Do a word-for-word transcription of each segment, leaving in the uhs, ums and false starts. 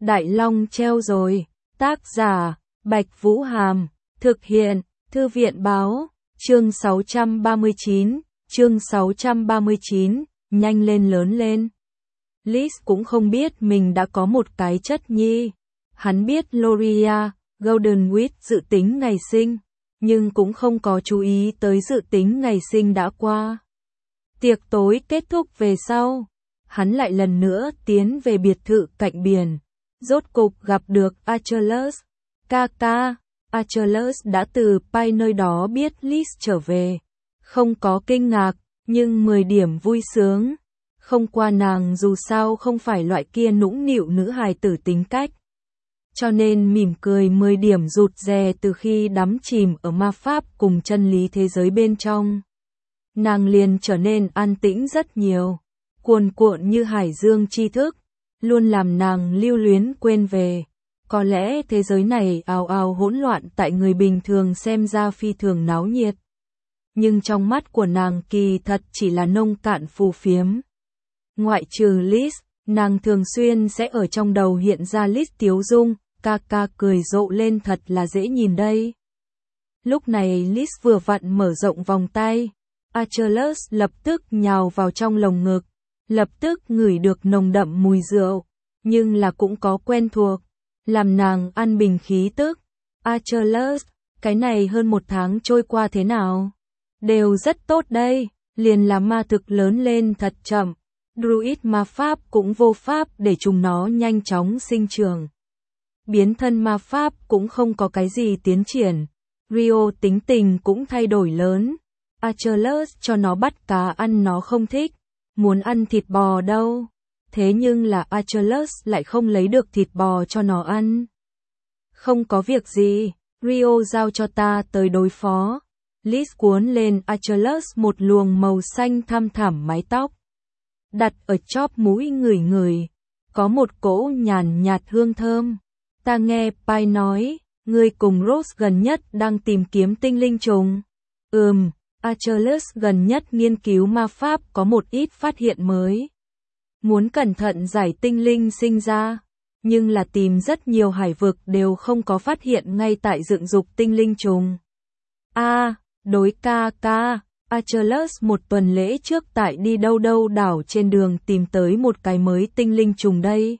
Đại Long treo rồi. Tác giả, Bạch Vũ Hàm. Thực hiện, Thư viện báo. Chương sáu trăm ba mươi chín. Chương sáu trăm ba mươi chín. Nhanh lên lớn lên. Liz cũng không biết mình đã có một cái chất nhi. Hắn biết Gloria Goldenwich dự tính ngày sinh, nhưng cũng không có chú ý tới dự tính ngày sinh đã qua. Tiệc tối kết thúc về sau, hắn lại lần nữa tiến về biệt thự cạnh biển. Rốt cục gặp được Achilles. Kaka, Achilles đã từ Pai nơi đó biết Liz trở về. Không có kinh ngạc, nhưng mười điểm vui sướng. Không qua nàng dù sao không phải loại kia nũng nịu nữ hài tử tính cách. Cho nên mỉm cười mười điểm rụt rè từ khi đắm chìm ở ma pháp cùng chân lý thế giới bên trong. Nàng liền trở nên an tĩnh rất nhiều, cuồn cuộn như hải dương tri thức, luôn làm nàng lưu luyến quên về. Có lẽ thế giới này ào ào hỗn loạn tại người bình thường xem ra phi thường náo nhiệt. Nhưng trong mắt của nàng kỳ thật chỉ là nông cạn phù phiếm. Ngoại trừ Liz, nàng thường xuyên sẽ ở trong đầu hiện ra Liz tiếu dung, Kaka cười rộ lên thật là dễ nhìn đây. Lúc này Liz vừa vặn mở rộng vòng tay, Achilles lập tức nhào vào trong lồng ngực, lập tức ngửi được nồng đậm mùi rượu, nhưng là cũng có quen thuộc, làm nàng an bình khí tức. Achilles, cái này hơn một tháng trôi qua thế nào? Đều rất tốt đây, liền là ma thực lớn lên thật chậm. Druid ma pháp cũng vô pháp để chúng nó nhanh chóng sinh trưởng. Biến thân ma pháp cũng không có cái gì tiến triển. Rio tính tình cũng thay đổi lớn. Achilles cho nó bắt cá ăn nó không thích, muốn ăn thịt bò đâu. Thế nhưng là Achilles lại không lấy được thịt bò cho nó ăn. Không có việc gì, Rio giao cho ta tới đối phó. Liz cuốn lên Achilles một luồng màu xanh thăm thẳm mái tóc. Đặt ở chóp mũi ngửi ngửi, có một cỗ nhàn nhạt hương thơm. Ta nghe Pai nói, ngươi cùng Rose gần nhất đang tìm kiếm tinh linh trùng. Ừm, Achilles gần nhất nghiên cứu ma pháp có một ít phát hiện mới. Muốn cẩn thận giải tinh linh sinh ra, nhưng là tìm rất nhiều hải vực đều không có phát hiện ngay tại dựng dục tinh linh trùng. A, đối ca ca. Achilles một tuần lễ trước tại đi đâu đâu đảo trên đường tìm tới một cái mới tinh linh trùng đây.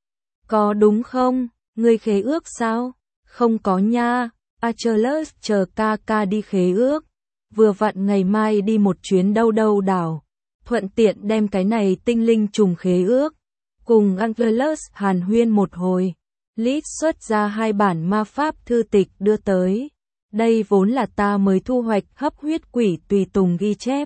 Có đúng không? Ngươi khế ước sao? Không có nha. Achilles chờ ca ca đi khế ước. Vừa vặn ngày mai đi một chuyến đâu đâu đảo. Thuận tiện đem cái này tinh linh trùng khế ước. Cùng Achilles hàn huyên một hồi. Liz xuất ra hai bản ma pháp thư tịch đưa tới. Đây vốn là ta mới thu hoạch hấp huyết quỷ tùy tùng ghi chép.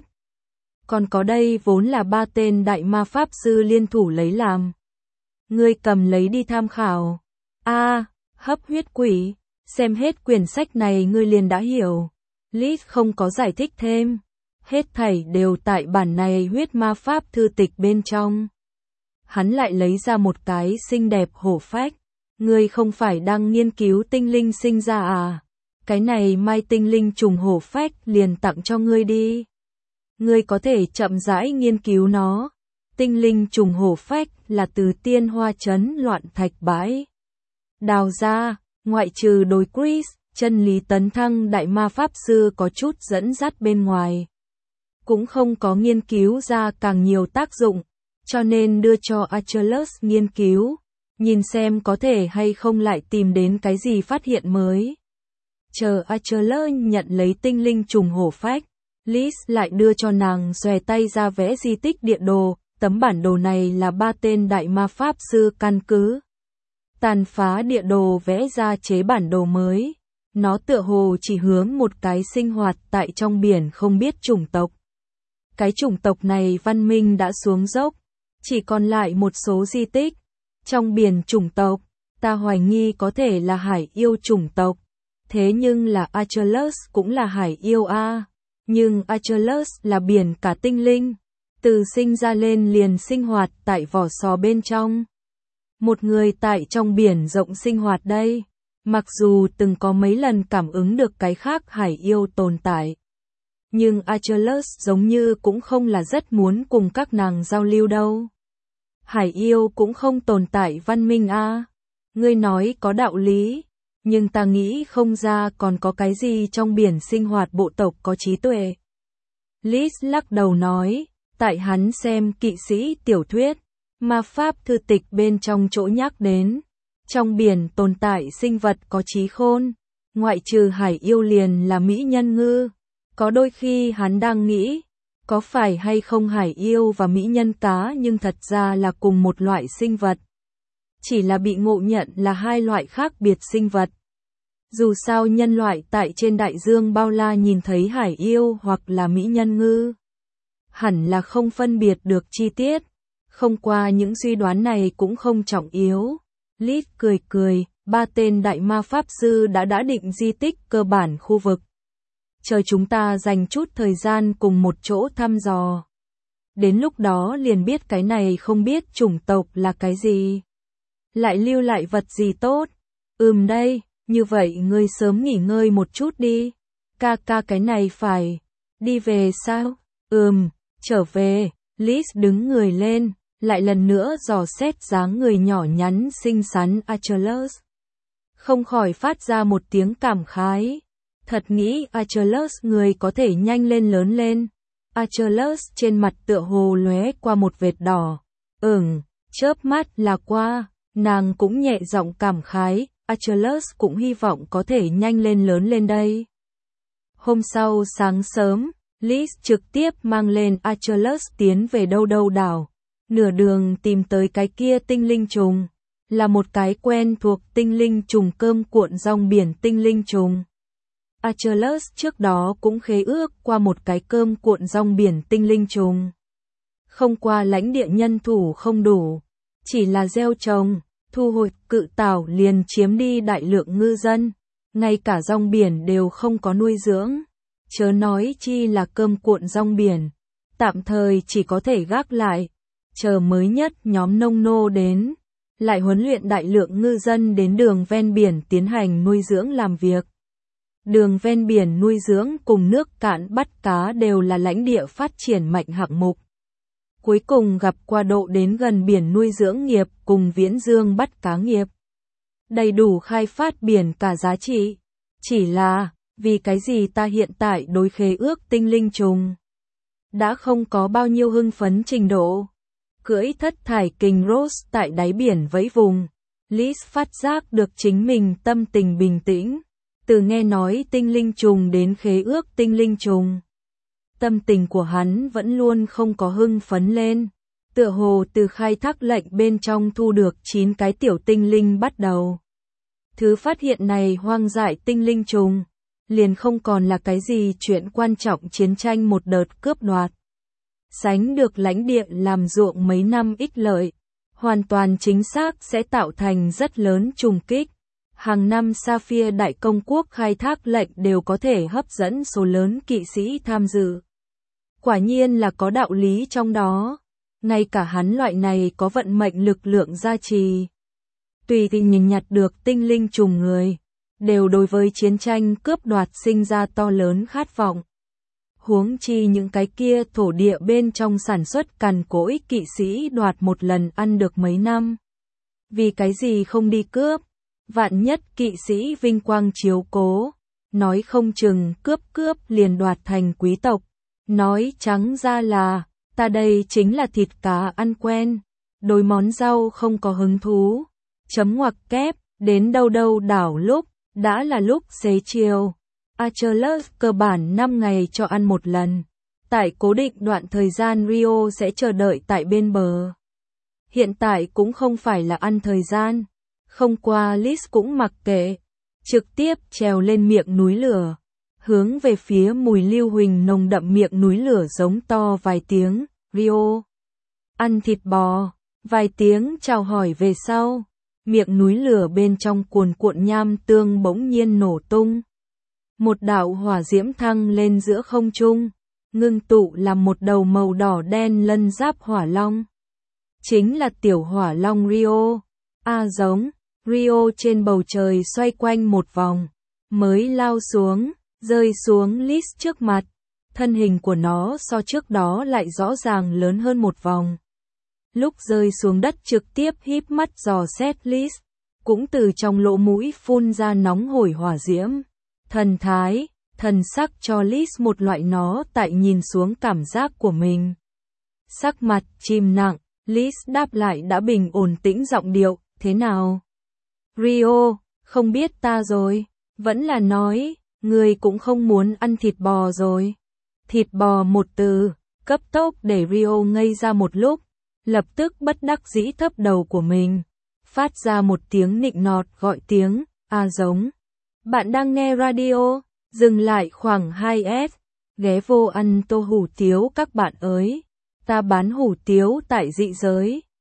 Còn có đây vốn là ba tên đại ma pháp sư liên thủ lấy làm. Ngươi cầm lấy đi tham khảo. A, à, hấp huyết quỷ, xem hết quyển sách này ngươi liền đã hiểu. Liz không có giải thích thêm. Hết thảy đều tại bản này huyết ma pháp thư tịch bên trong. Hắn lại lấy ra một cái xinh đẹp hổ phách. Ngươi không phải đang nghiên cứu tinh linh sinh ra à? Cái này mai tinh linh trùng hổ phách liền tặng cho ngươi đi. Ngươi có thể chậm rãi nghiên cứu nó. Tinh linh trùng hổ phách là từ tiên hoa trấn loạn thạch bãi. Đào ra, ngoại trừ đối Chris, chân lý tấn thăng đại ma pháp sư có chút dẫn dắt bên ngoài. Cũng không có nghiên cứu ra càng nhiều tác dụng, cho nên đưa cho Achilles nghiên cứu. Nhìn xem có thể hay không lại tìm đến cái gì phát hiện mới. Chờ Achilles nhận lấy tinh linh trùng hổ phách, Liz lại đưa cho nàng xòe tay ra vẽ di tích địa đồ, tấm bản đồ này là ba tên đại ma pháp sư căn cứ. Tàn phá địa đồ vẽ ra chế bản đồ mới, nó tựa hồ chỉ hướng một cái sinh hoạt tại trong biển không biết chủng tộc. Cái chủng tộc này văn minh đã xuống dốc, chỉ còn lại một số di tích. Trong biển chủng tộc, ta hoài nghi có thể là hải yêu chủng tộc. Thế nhưng là Achilles cũng là hải yêu a. Nhưng Achilles là biển cả tinh linh. Từ sinh ra lên liền sinh hoạt tại vỏ sò bên trong. Một người tại trong biển rộng sinh hoạt đây. Mặc dù từng có mấy lần cảm ứng được cái khác hải yêu tồn tại. Nhưng Achilles giống như cũng không là rất muốn cùng các nàng giao lưu đâu. Hải yêu cũng không tồn tại văn minh a. Ngươi nói có đạo lý, nhưng ta nghĩ không ra còn có cái gì trong biển sinh hoạt bộ tộc có trí tuệ. Liz lắc đầu nói, tại hắn xem kỵ sĩ tiểu thuyết, ma pháp thư tịch bên trong chỗ nhắc đến. Trong biển tồn tại sinh vật có trí khôn, ngoại trừ hải yêu liền là mỹ nhân ngư. Có đôi khi hắn đang nghĩ, có phải hay không hải yêu và mỹ nhân cá nhưng thật ra là cùng một loại sinh vật. Chỉ là bị ngộ nhận là hai loại khác biệt sinh vật. Dù sao nhân loại tại trên đại dương bao la nhìn thấy hải yêu hoặc là mỹ nhân ngư, hẳn là không phân biệt được chi tiết. Không qua những suy đoán này cũng không trọng yếu. Liz cười cười, ba tên đại ma pháp sư đã đã định di tích cơ bản khu vực. Chờ chúng ta dành chút thời gian cùng một chỗ thăm dò. Đến lúc đó liền biết cái này không biết chủng tộc là cái gì. Lại lưu lại vật gì tốt. Ừm đây, như vậy ngươi sớm nghỉ ngơi một chút đi. Ca ca cái này phải. Đi về sao? Ừm, trở về. Liz đứng người lên, lại lần nữa dò xét dáng người nhỏ nhắn xinh xắn Achilles. Không khỏi phát ra một tiếng cảm khái. Thật nghĩ Achilles người có thể nhanh lên lớn lên. Achilles trên mặt tựa hồ lóe qua một vệt đỏ. Ừm, chớp mắt là qua. Nàng cũng nhẹ giọng cảm khái, Achilles cũng hy vọng có thể nhanh lên lớn lên đây. Hôm sau sáng sớm, Liz trực tiếp mang lên Achilles tiến về đâu đâu đảo. Nửa đường tìm tới cái kia tinh linh trùng. Là một cái quen thuộc tinh linh trùng cơm cuộn rong biển tinh linh trùng. Achilles trước đó cũng khế ước qua một cái cơm cuộn rong biển tinh linh trùng. Không qua lãnh địa nhân thủ không đủ. Chỉ là gieo trồng, thu hồi cự tảo liền chiếm đi đại lượng ngư dân. Ngay cả rong biển đều không có nuôi dưỡng. Chớ nói chi là cơm cuộn rong biển. Tạm thời chỉ có thể gác lại. Chờ mới nhất nhóm nông nô đến. Lại huấn luyện đại lượng ngư dân đến đường ven biển tiến hành nuôi dưỡng làm việc. Đường ven biển nuôi dưỡng cùng nước cạn bắt cá đều là lãnh địa phát triển mạnh hạng mục. Cuối cùng gặp qua độ đến gần biển nuôi dưỡng nghiệp cùng viễn dương bắt cá nghiệp. Đầy đủ khai phát biển cả giá trị. Chỉ là, vì cái gì ta hiện tại đối khế ước tinh linh trùng. Đã không có bao nhiêu hưng phấn trình độ. Cưỡi thất thải kình Rose tại đáy biển vẫy vùng. Liz phát giác được chính mình tâm tình bình tĩnh. Từ nghe nói tinh linh trùng đến khế ước tinh linh trùng. Tâm tình của hắn vẫn luôn không có hưng phấn lên. Tựa hồ từ khai thác lệnh bên trong thu được chín cái tiểu tinh linh bắt đầu. Thứ phát hiện này hoang dại tinh linh trùng. Liền không còn là cái gì chuyện quan trọng chiến tranh một đợt cướp đoạt. Sánh được lãnh địa làm ruộng mấy năm ích lợi. Hoàn toàn chính xác sẽ tạo thành rất lớn trùng kích. Hàng năm Sapphire Đại Công Quốc khai thác lệnh đều có thể hấp dẫn số lớn kỵ sĩ tham dự. Quả nhiên là có đạo lý trong đó. Ngay cả hắn loại này có vận mệnh lực lượng gia trì. Tùy tình nhìn nhặt được tinh linh trùng người. Đều đối với chiến tranh cướp đoạt sinh ra to lớn khát vọng. Huống chi những cái kia thổ địa bên trong sản xuất cằn cỗi kỵ sĩ đoạt một lần ăn được mấy năm. Vì cái gì không đi cướp? Vạn nhất kỵ sĩ vinh quang chiếu cố. Nói không chừng cướp cướp liền đoạt thành quý tộc. Nói trắng ra là, ta đây chính là thịt cá ăn quen. Đối món rau không có hứng thú. Chấm ngoặc kép, đến đâu đâu đảo lúc, đã là lúc xế chiều. Achilles cơ bản năm ngày cho ăn một lần. Tại cố định đoạn thời gian Rio sẽ chờ đợi tại bên bờ. Hiện tại cũng không phải là ăn thời gian. Không qua Liz cũng mặc kệ. Trực tiếp trèo lên miệng núi lửa. Hướng về phía mùi lưu huỳnh nồng đậm miệng núi lửa giống to vài tiếng. Rio. Ăn thịt bò. Vài tiếng chào hỏi về sau. Miệng núi lửa bên trong cuồn cuộn nham tương bỗng nhiên nổ tung. Một đạo hỏa diễm thăng lên giữa không trung, ngưng tụ làm một đầu màu đỏ đen lân giáp hỏa long. Chính là tiểu hỏa long Rio. A giống, Rio trên bầu trời xoay quanh một vòng, mới lao xuống, rơi xuống Liz trước mặt. Thân hình của nó so trước đó lại rõ ràng lớn hơn một vòng. Lúc rơi xuống đất trực tiếp híp mắt dò xét Liz, cũng từ trong lỗ mũi phun ra nóng hổi hỏa diễm. Thần thái, thần sắc cho Liz một loại nó tại nhìn xuống cảm giác của mình. Sắc mặt chìm nặng, Liz đáp lại đã bình ổn tĩnh giọng điệu, thế nào? Rio, không biết ta rồi, vẫn là nói, người cũng không muốn ăn thịt bò rồi. Thịt bò một từ, cấp tốc để Rio ngây ra một lúc, lập tức bất đắc dĩ thấp đầu của mình, phát ra một tiếng nịnh nọt gọi tiếng, a giống. Bạn đang nghe radio, dừng lại khoảng hai s, ghé vô ăn tô hủ tiếu các bạn ơi, ta bán hủ tiếu tại dị giới.